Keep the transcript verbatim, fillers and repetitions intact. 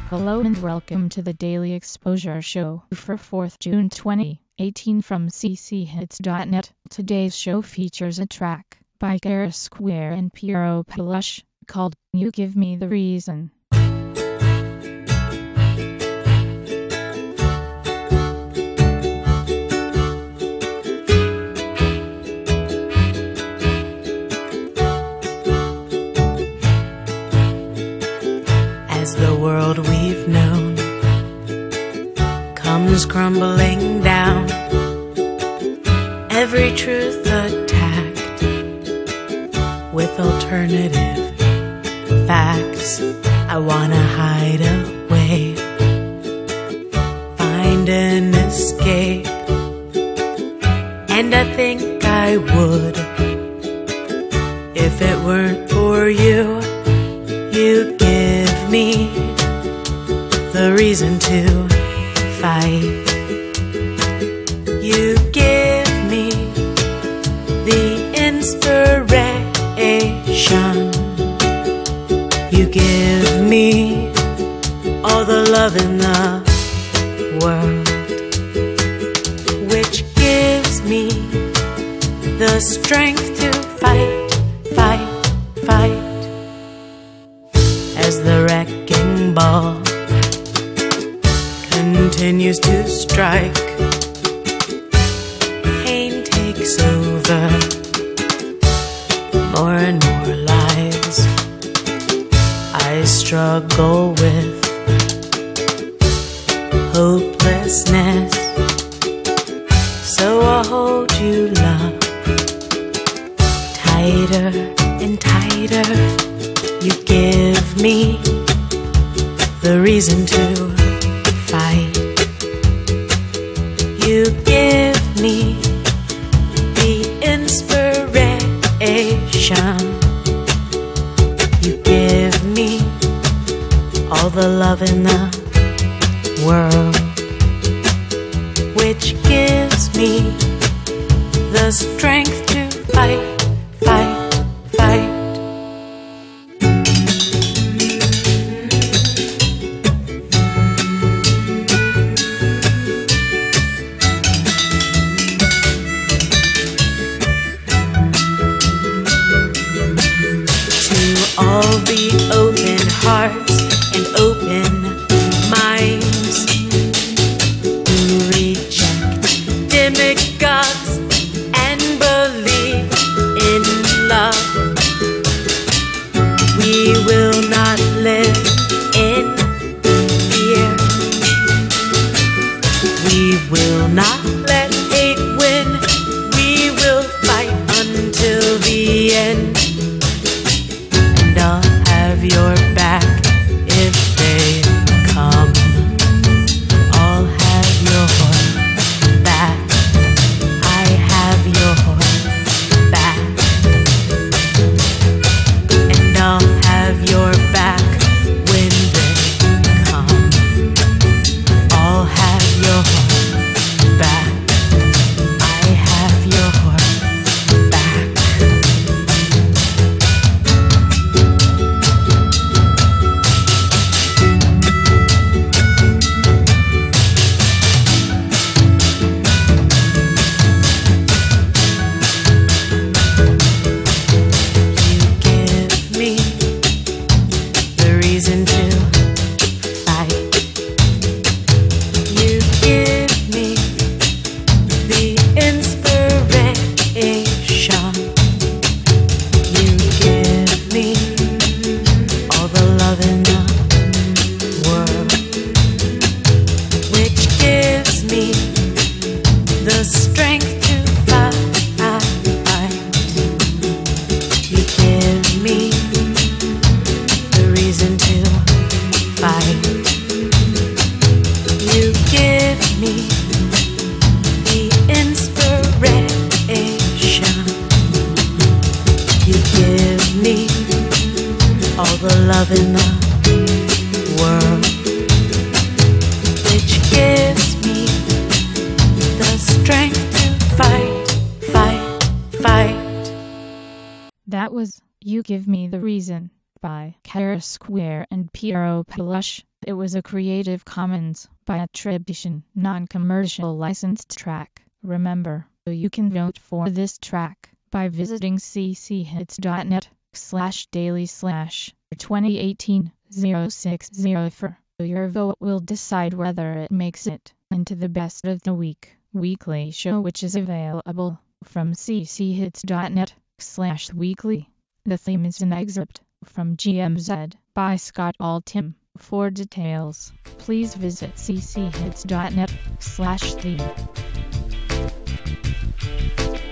Hello and welcome to the Daily Exposure Show for fourth of June twenty eighteen from c c hits dot net. Today's show features a track by Kara Square and Piero Palush called You Give Me the Reason. As the world we've known comes crumbling down, every truth attacked with alternative facts, I wanna hide away, find an escape, and I think I would if it weren't for you. You give me the reason to fight. You give me the inspiration. You give me all the love in the world, which gives me the strength to fight, fight, fight. As the wrecking ball continues to strike, pain takes over, more and more lives I struggle with, hopelessness. So I'll hold you, love, tighter and tighter. You give me the reason to fight. You give me the inspiration. You give me all the love in the world, which gives me the strength to fight, fight, fight. All the open hearts and open minds who reject demigods and believe in love, we will not live in fear. We will not let hate win. We will fight until the end. I'll have your back if they come. I'll have your back. I have your back. And I'll have your back when they come. I'll have your back. I have your back. Reason to fight. You give me the inspiration. You give me all the love in the world, which gives me the strength to fight. You give me the reason to fight. You give me the inspiration. You give me all the love in the world, which gives me the strength to fight, fight, fight. That was You Give Me the Reason by Kara Square and Piero Palush. It was a Creative Commons by attribution, non-commercial licensed track. Remember, you can vote for this track by visiting cchits.net slash daily slash 2018 060. Your vote will decide whether it makes it into the Best of the Week weekly show, which is available from cchits.net slash weekly. The theme is an excerpt from G M Z by Scott Altham. For details, please visit cchits.net slash theme.